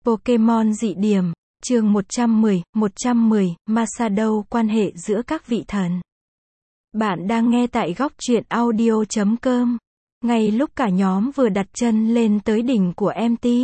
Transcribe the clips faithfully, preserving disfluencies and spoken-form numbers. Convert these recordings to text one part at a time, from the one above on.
Pokemon dị điểm, chương một trăm mười, một trăm mười, Masato, quan hệ giữa các vị thần. Bạn đang nghe tại góc truyện audio chấm com. Ngay lúc cả nhóm vừa đặt chân lên tới đỉnh của em tê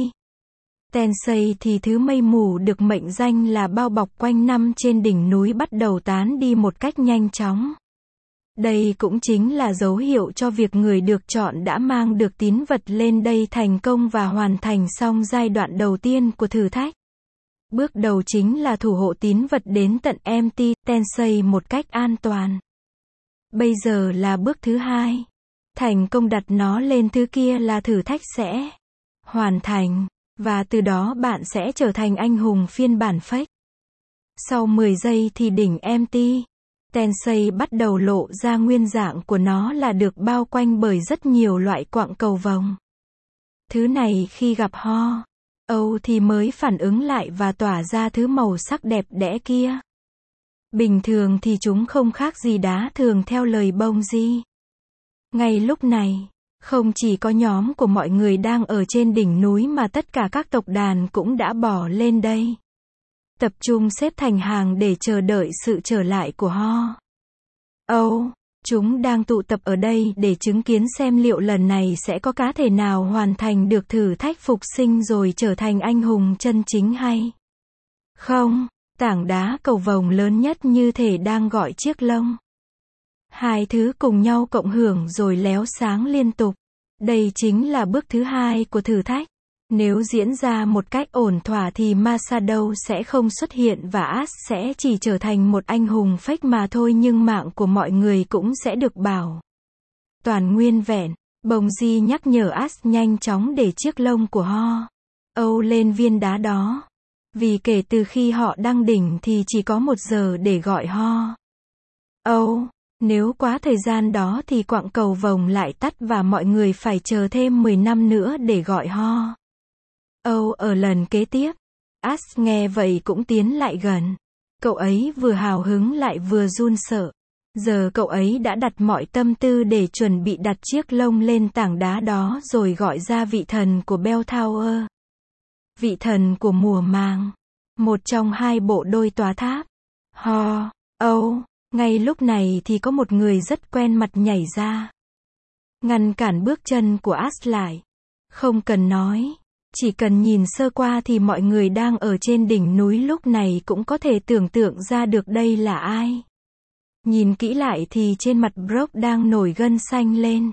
Tensei thì thứ mây mù được mệnh danh là bao bọc quanh năm trên đỉnh núi bắt đầu tán đi một cách nhanh chóng. Đây cũng chính là dấu hiệu cho việc người được chọn đã mang được tín vật lên đây thành công và hoàn thành xong giai đoạn đầu tiên của thử thách. Bước đầu chính là thủ hộ tín vật đến tận em tê Tensei một cách an toàn. Bây giờ là bước thứ hai. Thành công đặt nó lên thứ kia là thử thách sẽ hoàn thành, và từ đó bạn sẽ trở thành anh hùng phiên bản fake. Sau mười giây thì đỉnh em tê Tensei bắt đầu lộ ra nguyên dạng của nó là được bao quanh bởi rất nhiều loại quặng cầu vồng. Thứ này khi gặp Ho Âu thì mới phản ứng lại và tỏa ra thứ màu sắc đẹp đẽ kia. Bình thường thì chúng không khác gì đá thường theo lời bông di. Ngay lúc này, không chỉ có nhóm của mọi người đang ở trên đỉnh núi mà tất cả các tộc đàn cũng đã bỏ lên đây. Tập trung xếp thành hàng để chờ đợi sự trở lại của Ho Âu. Chúng đang tụ tập ở đây để chứng kiến xem liệu lần này sẽ có cá thể nào hoàn thành được thử thách phục sinh rồi trở thành anh hùng chân chính hay không. Tảng đá cầu vồng lớn nhất như thể đang gọi chiếc lông. Hai thứ cùng nhau cộng hưởng rồi léo sáng liên tục. Đây chính là bước thứ hai của thử thách. Nếu diễn ra một cách ổn thỏa thì Masato sẽ không xuất hiện và Ash sẽ chỉ trở thành một anh hùng fake mà thôi, nhưng mạng của mọi người cũng sẽ được bảo toàn nguyên vẹn. Bông di nhắc nhở Ash nhanh chóng để chiếc lông của Ho Âu lên viên đá đó. Vì kể từ khi họ đăng đỉnh thì chỉ có một giờ để gọi Ho Âu. Nếu quá thời gian đó thì quặng cầu vồng lại tắt và mọi người phải chờ thêm mười năm nữa để gọi Ho Âu ở lần kế tiếp. Ash nghe vậy cũng tiến lại gần. Cậu ấy vừa hào hứng lại vừa run sợ. Giờ cậu ấy đã đặt mọi tâm tư để chuẩn bị đặt chiếc lông lên tảng đá đó rồi gọi ra vị thần của Bell Tower. Vị thần của mùa màng. Một trong hai bộ đôi tòa tháp. Ho Âu. Ngay lúc này thì có một người rất quen mặt nhảy ra. Ngăn cản bước chân của Ash lại. Không cần nói. Chỉ cần nhìn sơ qua thì mọi người đang ở trên đỉnh núi lúc này cũng có thể tưởng tượng ra được đây là ai. Nhìn kỹ lại thì trên mặt Brock đang nổi gân xanh lên.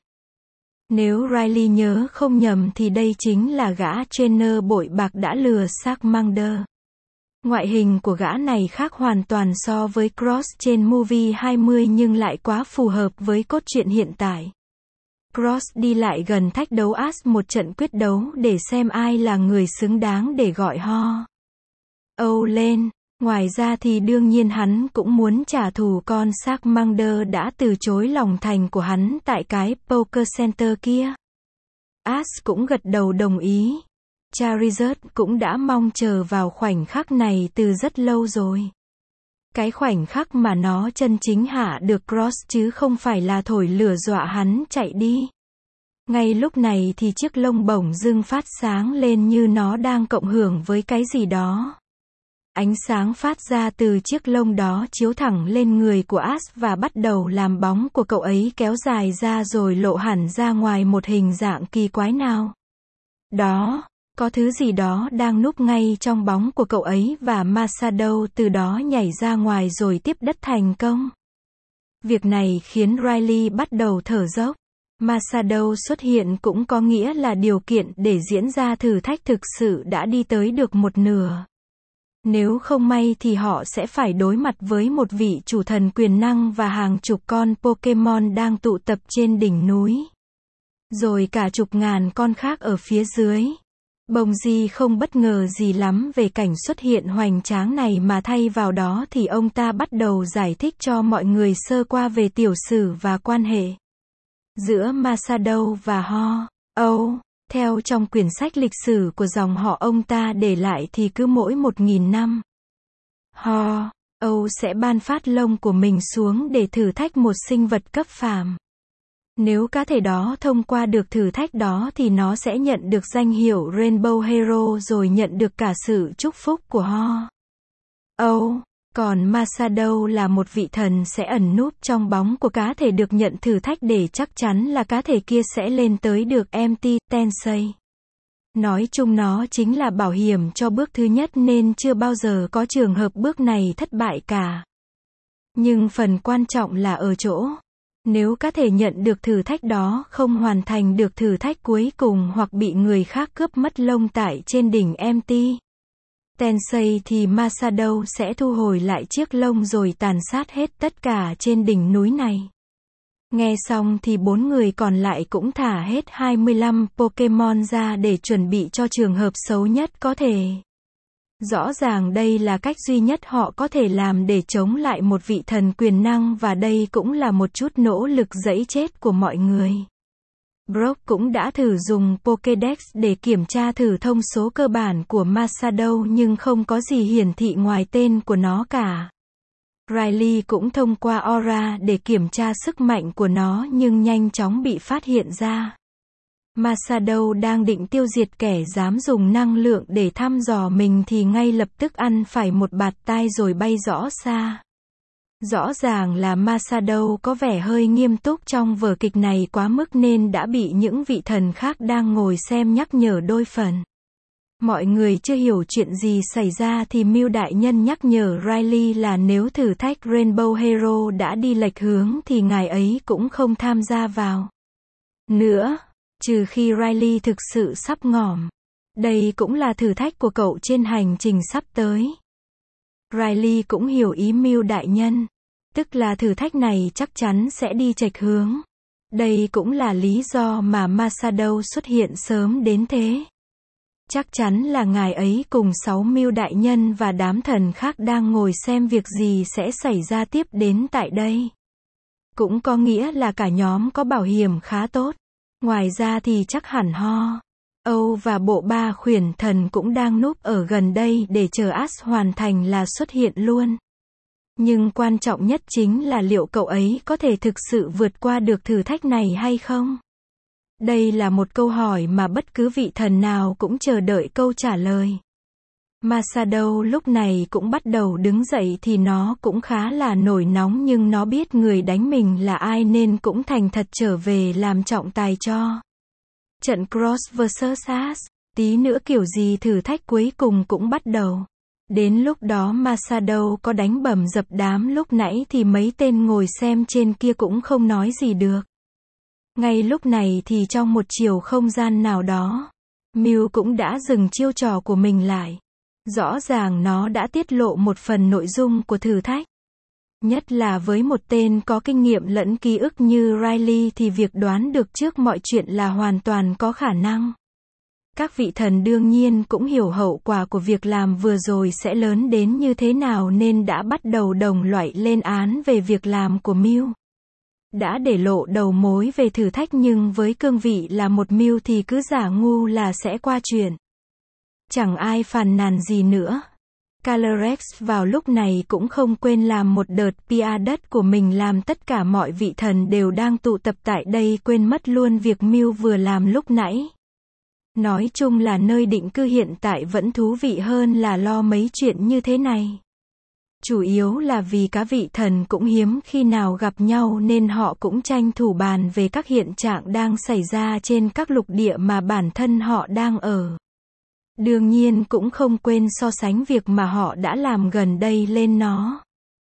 Nếu Riley nhớ không nhầm thì đây chính là gã trainer bội bạc đã lừa Charmander. Ngoại hình của gã này khác hoàn toàn so với Cross trên Movie hai mươi nhưng lại quá phù hợp với cốt truyện hiện tại. Cross đi lại gần thách đấu Ash một trận quyết đấu để xem ai là người xứng đáng để gọi Ho Âu lên. Ngoài ra thì đương nhiên hắn cũng muốn trả thù con Charmander đã từ chối lòng thành của hắn tại cái Poker Center kia. Ash cũng gật đầu đồng ý. Charizard cũng đã mong chờ vào khoảnh khắc này từ rất lâu rồi. Cái khoảnh khắc mà nó chân chính hạ được Cross chứ không phải là thổi lửa dọa hắn chạy đi. Ngay lúc này thì chiếc lông bổng dưng phát sáng lên như nó đang cộng hưởng với cái gì đó. Ánh sáng phát ra từ chiếc lông đó chiếu thẳng lên người của Ash và bắt đầu làm bóng của cậu ấy kéo dài ra rồi lộ hẳn ra ngoài một hình dạng kỳ quái nào đó. Có thứ gì đó đang núp ngay trong bóng của cậu ấy và Masato từ đó nhảy ra ngoài rồi tiếp đất thành công. Việc này khiến Riley bắt đầu thở dốc. Masato xuất hiện cũng có nghĩa là điều kiện để diễn ra thử thách thực sự đã đi tới được một nửa. Nếu không may thì họ sẽ phải đối mặt với một vị chủ thần quyền năng và hàng chục con Pokemon đang tụ tập trên đỉnh núi. Rồi cả chục ngàn con khác ở phía dưới. Bông di không bất ngờ gì lắm về cảnh xuất hiện hoành tráng này mà thay vào đó thì ông ta bắt đầu giải thích cho mọi người sơ qua về tiểu sử và quan hệ giữa Masato và Ho Âu. Theo trong quyển sách lịch sử của dòng họ ông ta để lại thì cứ mỗi một nghìn năm, Ho Âu sẽ ban phát lông của mình xuống để thử thách một sinh vật cấp phàm. Nếu cá thể đó thông qua được thử thách đó thì nó sẽ nhận được danh hiệu Rainbow Hero rồi nhận được cả sự chúc phúc của Ho. Âu. Còn Masadow là một vị thần sẽ ẩn núp trong bóng của cá thể được nhận thử thách để chắc chắn là cá thể kia sẽ lên tới được em tê Tensei. Nói chung nó chính là bảo hiểm cho bước thứ nhất nên chưa bao giờ có trường hợp bước này thất bại cả. Nhưng phần quan trọng là ở chỗ, nếu cá thể nhận được thử thách đó không hoàn thành được thử thách cuối cùng hoặc bị người khác cướp mất lông tại trên đỉnh em tê Tensei thì Masadow sẽ thu hồi lại chiếc lông rồi tàn sát hết tất cả trên đỉnh núi này. Nghe xong thì bốn người còn lại cũng thả hết hai mươi lăm Pokemon ra để chuẩn bị cho trường hợp xấu nhất có thể. Rõ ràng đây là cách duy nhất họ có thể làm để chống lại một vị thần quyền năng và đây cũng là một chút nỗ lực giẫy chết của mọi người. Brock cũng đã thử dùng Pokédex để kiểm tra thử thông số cơ bản của Masadow nhưng không có gì hiển thị ngoài tên của nó cả. Riley cũng thông qua Aura để kiểm tra sức mạnh của nó nhưng nhanh chóng bị phát hiện ra. Masadow đang định tiêu diệt kẻ dám dùng năng lượng để thăm dò mình thì ngay lập tức ăn phải một bạt tai rồi bay rõ xa. Rõ ràng là Masadow có vẻ hơi nghiêm túc trong vở kịch này quá mức nên đã bị những vị thần khác đang ngồi xem nhắc nhở đôi phần. Mọi người chưa hiểu chuyện gì xảy ra thì Mew đại nhân nhắc nhở Riley là nếu thử thách Rainbow Hero đã đi lệch hướng thì ngài ấy cũng không tham gia vào nữa, trừ khi Riley thực sự sắp ngỏm. Đây cũng là thử thách của cậu trên hành trình sắp tới. Riley cũng hiểu ý Mew đại nhân, tức là thử thách này chắc chắn sẽ đi chệch hướng. Đây cũng là lý do mà Masadow xuất hiện sớm đến thế. Chắc chắn là ngài ấy cùng sáu Mew đại nhân và đám thần khác đang ngồi xem việc gì sẽ xảy ra tiếp đến tại đây. Cũng có nghĩa là cả nhóm có bảo hiểm khá tốt. Ngoài ra thì chắc hẳn Ho, Âu và bộ ba khuyển thần cũng đang núp ở gần đây để chờ Ash hoàn thành là xuất hiện luôn. Nhưng quan trọng nhất chính là liệu cậu ấy có thể thực sự vượt qua được thử thách này hay không? Đây là một câu hỏi mà bất cứ vị thần nào cũng chờ đợi câu trả lời. Masadow lúc này cũng bắt đầu đứng dậy thì nó cũng khá là nổi nóng nhưng nó biết người đánh mình là ai nên cũng thành thật trở về làm trọng tài cho trận Cross versus Ash. Tí nữa kiểu gì thử thách cuối cùng cũng bắt đầu. Đến lúc đó Masadow có đánh bầm dập đám lúc nãy thì mấy tên ngồi xem trên kia cũng không nói gì được. Ngay lúc này thì trong một chiều không gian nào đó, Mew cũng đã dừng chiêu trò của mình lại. Rõ ràng nó đã tiết lộ một phần nội dung của thử thách. Nhất là với một tên có kinh nghiệm lẫn ký ức như Riley thì việc đoán được trước mọi chuyện là hoàn toàn có khả năng. Các vị thần đương nhiên cũng hiểu hậu quả của việc làm vừa rồi sẽ lớn đến như thế nào nên đã bắt đầu đồng loại lên án về việc làm của Mew. Đã để lộ đầu mối về thử thách nhưng với cương vị là một Mew thì cứ giả ngu là sẽ qua chuyện. Chẳng ai phàn nàn gì nữa. Calyrex vào lúc này cũng không quên làm một đợt pê e đất của mình làm tất cả mọi vị thần đều đang tụ tập tại đây quên mất luôn việc Mew vừa làm lúc nãy. Nói chung là nơi định cư hiện tại vẫn thú vị hơn là lo mấy chuyện như thế này. Chủ yếu là vì các vị thần cũng hiếm khi nào gặp nhau nên họ cũng tranh thủ bàn về các hiện trạng đang xảy ra trên các lục địa mà bản thân họ đang ở. Đương nhiên cũng không quên so sánh việc mà họ đã làm gần đây lên nó.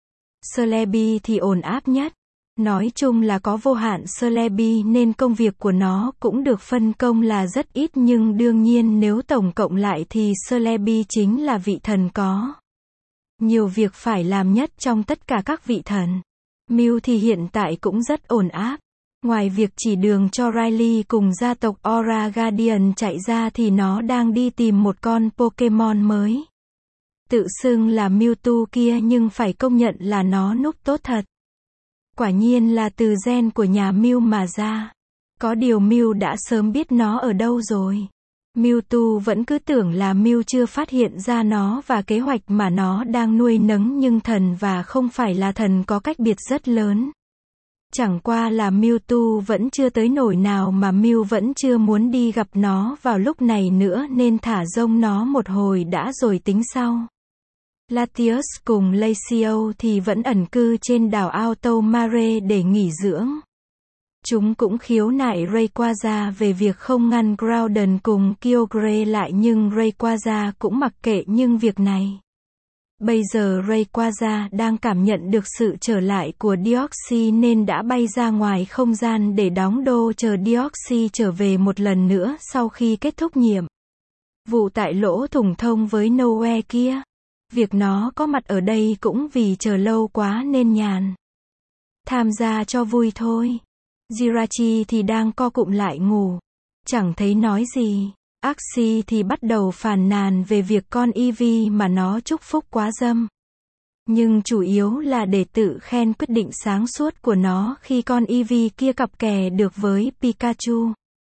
Celebi thì ổn áp nhất. Nói chung là có vô hạn Celebi nên công việc của nó cũng được phân công là rất ít nhưng đương nhiên nếu tổng cộng lại thì Celebi chính là vị thần có nhiều việc phải làm nhất trong tất cả các vị thần. Mew thì hiện tại cũng rất ổn áp. Ngoài việc chỉ đường cho Riley cùng gia tộc Aura Guardian chạy ra thì nó đang đi tìm một con Pokemon mới. Tự xưng là Mewtwo kia nhưng phải công nhận là nó núp tốt thật. Quả nhiên là từ gen của nhà Mew mà ra. Có điều Mew đã sớm biết nó ở đâu rồi. Mewtwo vẫn cứ tưởng là Mew chưa phát hiện ra nó và kế hoạch mà nó đang nuôi nấng nhưng thần và không phải là thần có cách biệt rất lớn. Chẳng qua là Mewtwo vẫn chưa tới nổi nào mà Mew vẫn chưa muốn đi gặp nó vào lúc này nữa nên thả rông nó một hồi đã rồi tính sau. Latios cùng Lacio thì vẫn ẩn cư trên đảo Alto Mare để nghỉ dưỡng. Chúng cũng khiếu nại Rayquaza về việc không ngăn Groudon cùng Kyogre lại nhưng Rayquaza cũng mặc kệ nhưng việc này. Bây giờ Rayquaza đang cảm nhận được sự trở lại của Deoxys nên đã bay ra ngoài không gian để đóng đô chờ Deoxys trở về một lần nữa sau khi kết thúc nhiệm vụ tại lỗ thủng thông với Noe kia. Việc nó có mặt ở đây cũng vì chờ lâu quá nên nhàn tham gia cho vui thôi. Jirachi thì đang co cụm lại ngủ, chẳng thấy nói gì. Axie thì bắt đầu phàn nàn về việc con Eevee mà nó chúc phúc quá dâm. Nhưng chủ yếu là để tự khen quyết định sáng suốt của nó khi con Eevee kia cặp kè được với Pikachu.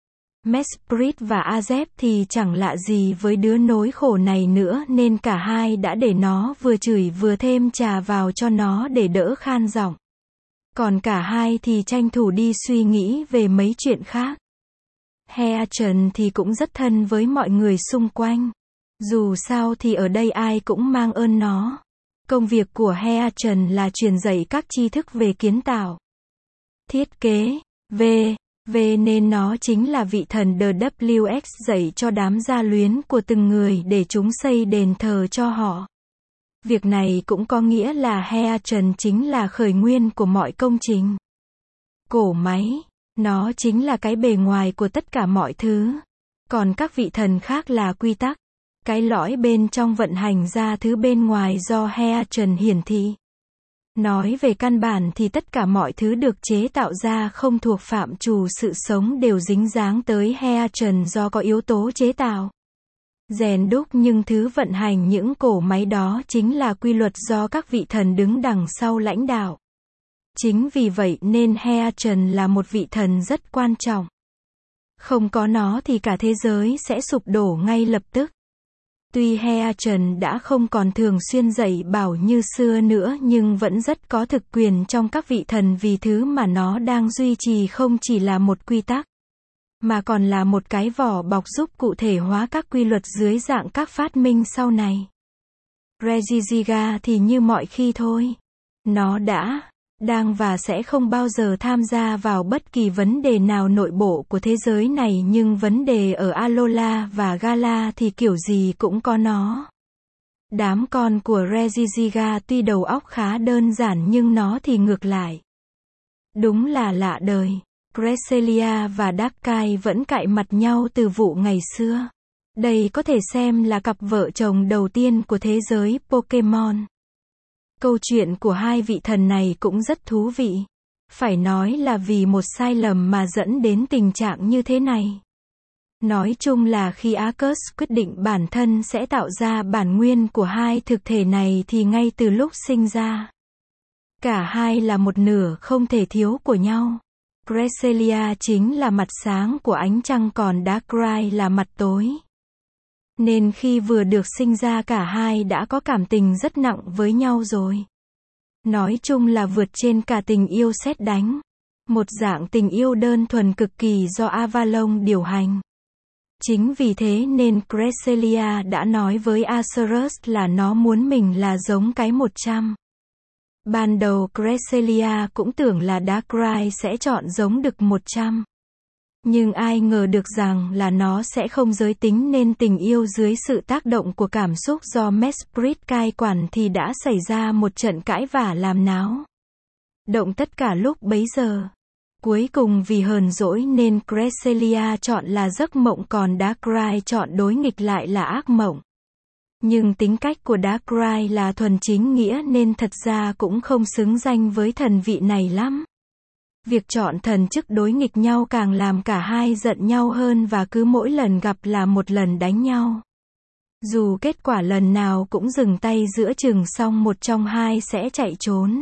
Mesprit và Azep thì chẳng lạ gì với đứa nỗi khổ này nữa nên cả hai đã để nó vừa chửi vừa thêm trà vào cho nó để đỡ khan giọng. Còn cả hai thì tranh thủ đi suy nghĩ về mấy chuyện khác. Heatran thì cũng rất thân với mọi người xung quanh. Dù sao thì ở đây ai cũng mang ơn nó. Công việc của Heatran là truyền dạy các tri thức về kiến tạo, thiết kế, v. v nên nó chính là vị thần The W X dạy cho đám gia luyến của từng người để chúng xây đền thờ cho họ. Việc này cũng có nghĩa là Heatran chính là khởi nguyên của mọi công trình. Cổ máy, nó chính là cái bề ngoài của tất cả mọi thứ. Còn các vị thần khác là quy tắc, cái lõi bên trong vận hành ra thứ bên ngoài do Heatran hiển thị. Nói về căn bản thì tất cả mọi thứ được chế tạo ra không thuộc phạm trù sự sống đều dính dáng tới Heatran do có yếu tố chế tạo, rèn đúc nhưng thứ vận hành những cổ máy đó chính là quy luật do các vị thần đứng đằng sau lãnh đạo. Chính vì vậy nên Heatran là một vị thần rất quan trọng. Không có nó thì cả thế giới sẽ sụp đổ ngay lập tức. Tuy Heatran đã không còn thường xuyên dạy bảo như xưa nữa nhưng vẫn rất có thực quyền trong các vị thần vì thứ mà nó đang duy trì không chỉ là một quy tắc, mà còn là một cái vỏ bọc giúp cụ thể hóa các quy luật dưới dạng các phát minh sau này. Regigiga thì như mọi khi thôi. Nó đã, đang và sẽ không bao giờ tham gia vào bất kỳ vấn đề nào nội bộ của thế giới này nhưng vấn đề ở Alola và Gala thì kiểu gì cũng có nó. Đám con của Regigiga tuy đầu óc khá đơn giản nhưng nó thì ngược lại. Đúng là lạ đời. Cresselia và Darkrai vẫn cãi mặt nhau từ vụ ngày xưa. Đây có thể xem là cặp vợ chồng đầu tiên của thế giới Pokemon. Câu chuyện của hai vị thần này cũng rất thú vị. Phải nói là vì một sai lầm mà dẫn đến tình trạng như thế này. Nói chung là khi Arceus quyết định bản thân sẽ tạo ra bản nguyên của hai thực thể này thì ngay từ lúc sinh ra, cả hai là một nửa không thể thiếu của nhau. Cresselia chính là mặt sáng của ánh trăng còn Darkrai là mặt tối. Nên khi vừa được sinh ra cả hai đã có cảm tình rất nặng với nhau rồi. Nói chung là vượt trên cả tình yêu sét đánh. Một dạng tình yêu đơn thuần cực kỳ do Avalon điều hành. Chính vì thế nên Cresselia đã nói với Arceus là nó muốn mình là giống cái một trăm. Ban đầu Cresselia cũng tưởng là Darkrai sẽ chọn giống đực một trăm. Nhưng ai ngờ được rằng là nó sẽ không giới tính nên tình yêu dưới sự tác động của cảm xúc do Mesprit cai quản thì đã xảy ra một trận cãi vã làm náo động tất cả lúc bấy giờ. Cuối cùng vì hờn dỗi nên Cresselia chọn là giấc mộng còn Darkrai chọn đối nghịch lại là ác mộng. Nhưng tính cách của Darkrai là thuần chính nghĩa nên thật ra cũng không xứng danh với thần vị này lắm. Việc chọn thần chức đối nghịch nhau càng làm cả hai giận nhau hơn và cứ mỗi lần gặp là một lần đánh nhau. Dù kết quả lần nào cũng dừng tay giữa chừng xong một trong hai sẽ chạy trốn.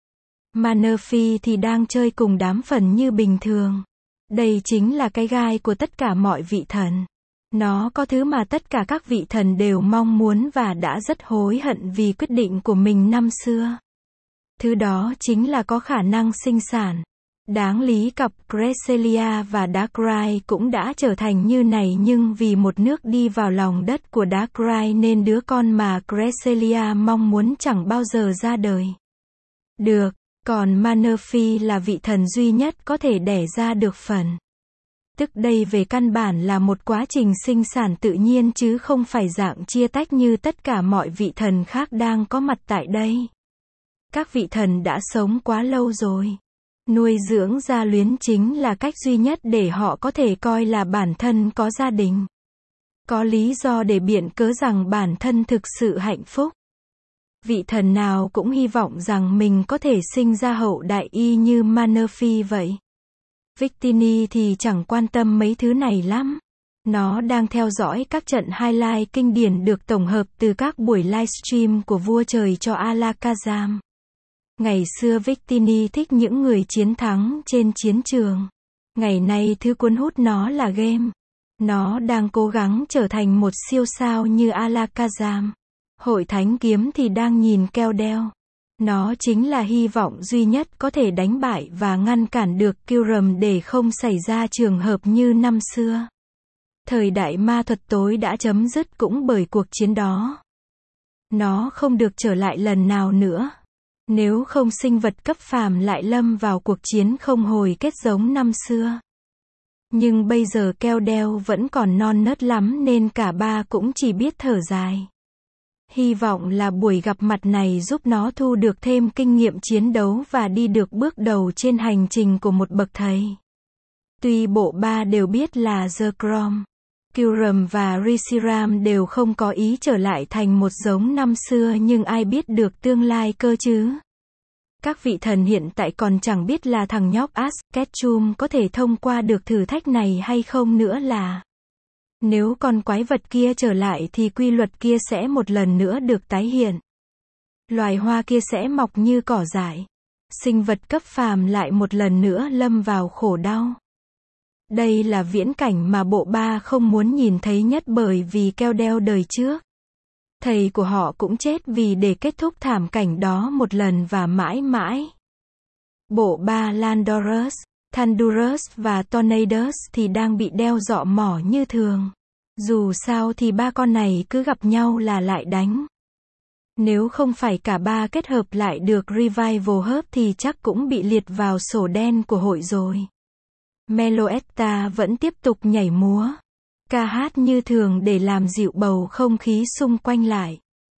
Manaphy thì đang chơi cùng đám phần như bình thường. Đây chính là cái gai của tất cả mọi vị thần. Nó có thứ mà tất cả các vị thần đều mong muốn và đã rất hối hận vì quyết định của mình năm xưa. Thứ đó chính là có khả năng sinh sản. Đáng lý cặp Cresselia và Darkrai cũng đã trở thành như này nhưng vì một nước đi vào lòng đất của Darkrai nên đứa con mà Cresselia mong muốn chẳng bao giờ ra đời. Được, còn Manaphy là vị thần duy nhất có thể đẻ ra được phần. Tức đây về căn bản là một quá trình sinh sản tự nhiên chứ không phải dạng chia tách như tất cả mọi vị thần khác đang có mặt tại đây. Các vị thần đã sống quá lâu rồi. Nuôi dưỡng gia luyến chính là cách duy nhất để họ có thể coi là bản thân có gia đình. Có lý do để biện cớ rằng bản thân thực sự hạnh phúc. Vị thần nào cũng hy vọng rằng mình có thể sinh ra hậu đại y như Manaphy vậy. Victini thì chẳng quan tâm mấy thứ này lắm. Nó đang theo dõi các trận highlight kinh điển được tổng hợp từ các buổi livestream của vua trời cho Alakazam. Ngày xưa Victini thích những người chiến thắng trên chiến trường. Ngày nay thứ cuốn hút nó là game. Nó đang cố gắng trở thành một siêu sao như Alakazam. Hội thánh kiếm thì đang nhìn Keldeo. Nó chính là hy vọng duy nhất có thể đánh bại và ngăn cản được Kyurem để không xảy ra trường hợp như năm xưa. Thời đại ma thuật tối đã chấm dứt cũng bởi cuộc chiến đó. Nó không được trở lại lần nào nữa. Nếu không sinh vật cấp phàm lại lâm vào cuộc chiến không hồi kết giống năm xưa. Nhưng bây giờ Keldeo vẫn còn non nớt lắm nên cả ba cũng chỉ biết thở dài. Hy vọng là buổi gặp mặt này giúp nó thu được thêm kinh nghiệm chiến đấu và đi được bước đầu trên hành trình của một bậc thầy. Tuy bộ ba đều biết là The Crom, Kyurem và Reshiram đều không có ý trở lại thành một giống năm xưa nhưng ai biết được tương lai cơ chứ. Các vị thần hiện tại còn chẳng biết là thằng nhóc Ash Ketchum có thể thông qua được thử thách này hay không nữa là. Nếu con quái vật kia trở lại thì quy luật kia sẽ một lần nữa được tái hiện. Loài hoa kia sẽ mọc như cỏ dại. Sinh vật cấp phàm lại một lần nữa lâm vào khổ đau. Đây là viễn cảnh mà bộ ba không muốn nhìn thấy nhất bởi vì Keldeo đời trước. Thầy của họ cũng chết vì để kết thúc thảm cảnh đó một lần và mãi mãi. Bộ ba Landorus, Thundurus và Tornadus thì đang bị đeo dọ mỏ như thường. Dù sao thì ba con này cứ gặp nhau là lại đánh. Nếu không phải cả ba kết hợp lại được Revival Herb thì chắc cũng bị liệt vào sổ đen của hội rồi. Meloetta vẫn tiếp tục nhảy múa, ca hát như thường để làm dịu bầu không khí xung quanh lại.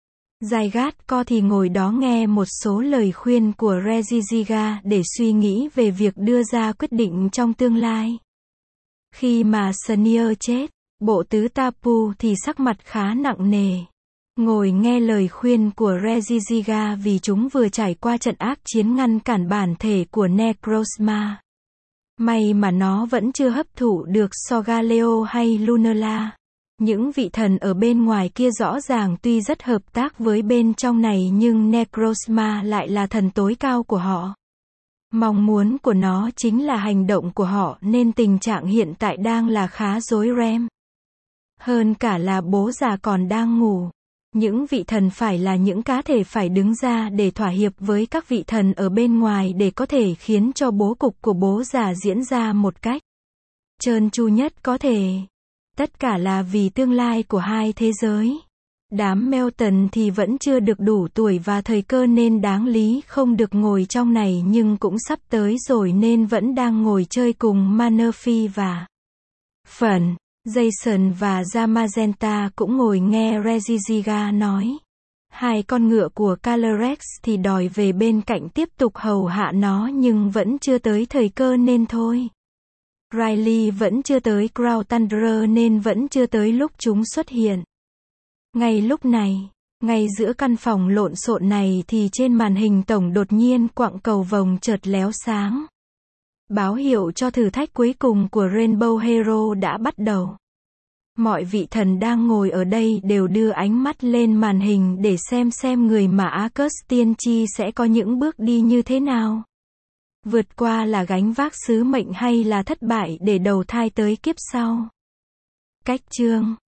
Zygarde thì ngồi đó nghe một số lời khuyên của Regigiga để suy nghĩ về việc đưa ra quyết định trong tương lai. Khi mà Sneer chết, bộ tứ Tapu thì sắc mặt khá nặng nề. Ngồi nghe lời khuyên của Regigiga vì chúng vừa trải qua trận ác chiến ngăn cản bản thể của Necrozma. May mà nó vẫn chưa hấp thụ được Sorgaleo hay Lunala. Những vị thần ở bên ngoài kia rõ ràng tuy rất hợp tác với bên trong này nhưng Necrozma lại là thần tối cao của họ. Mong muốn của nó chính là hành động của họ nên tình trạng hiện tại đang là khá rối ren. Hơn cả là bố già còn đang ngủ. Những vị thần phải là những cá thể phải đứng ra để thỏa hiệp với các vị thần ở bên ngoài để có thể khiến cho bố cục của bố già diễn ra một cách trơn tru nhất có thể. Tất cả là vì tương lai của hai thế giới. Đám Melton thì vẫn chưa được đủ tuổi và thời cơ nên đáng lý không được ngồi trong này nhưng cũng sắp tới rồi nên vẫn đang ngồi chơi cùng Manaphy và Phần. Jason và Zamazenta cũng ngồi nghe Regigiga nói. Hai con ngựa của Calyrex thì đòi về bên cạnh tiếp tục hầu hạ nó nhưng vẫn chưa tới thời cơ nên thôi. Riley vẫn chưa tới Crown Thunderer nên vẫn chưa tới lúc chúng xuất hiện. Ngay lúc này, ngay giữa căn phòng lộn xộn này thì trên màn hình tổng đột nhiên quặng cầu vồng chợt léo sáng. Báo hiệu cho thử thách cuối cùng của Rainbow Hero đã bắt đầu. Mọi vị thần đang ngồi ở đây đều đưa ánh mắt lên màn hình để xem xem người mà Arcus tiên tri sẽ có những bước đi như thế nào. Vượt qua là gánh vác sứ mệnh hay là thất bại để đầu thai tới kiếp sau. Cách chương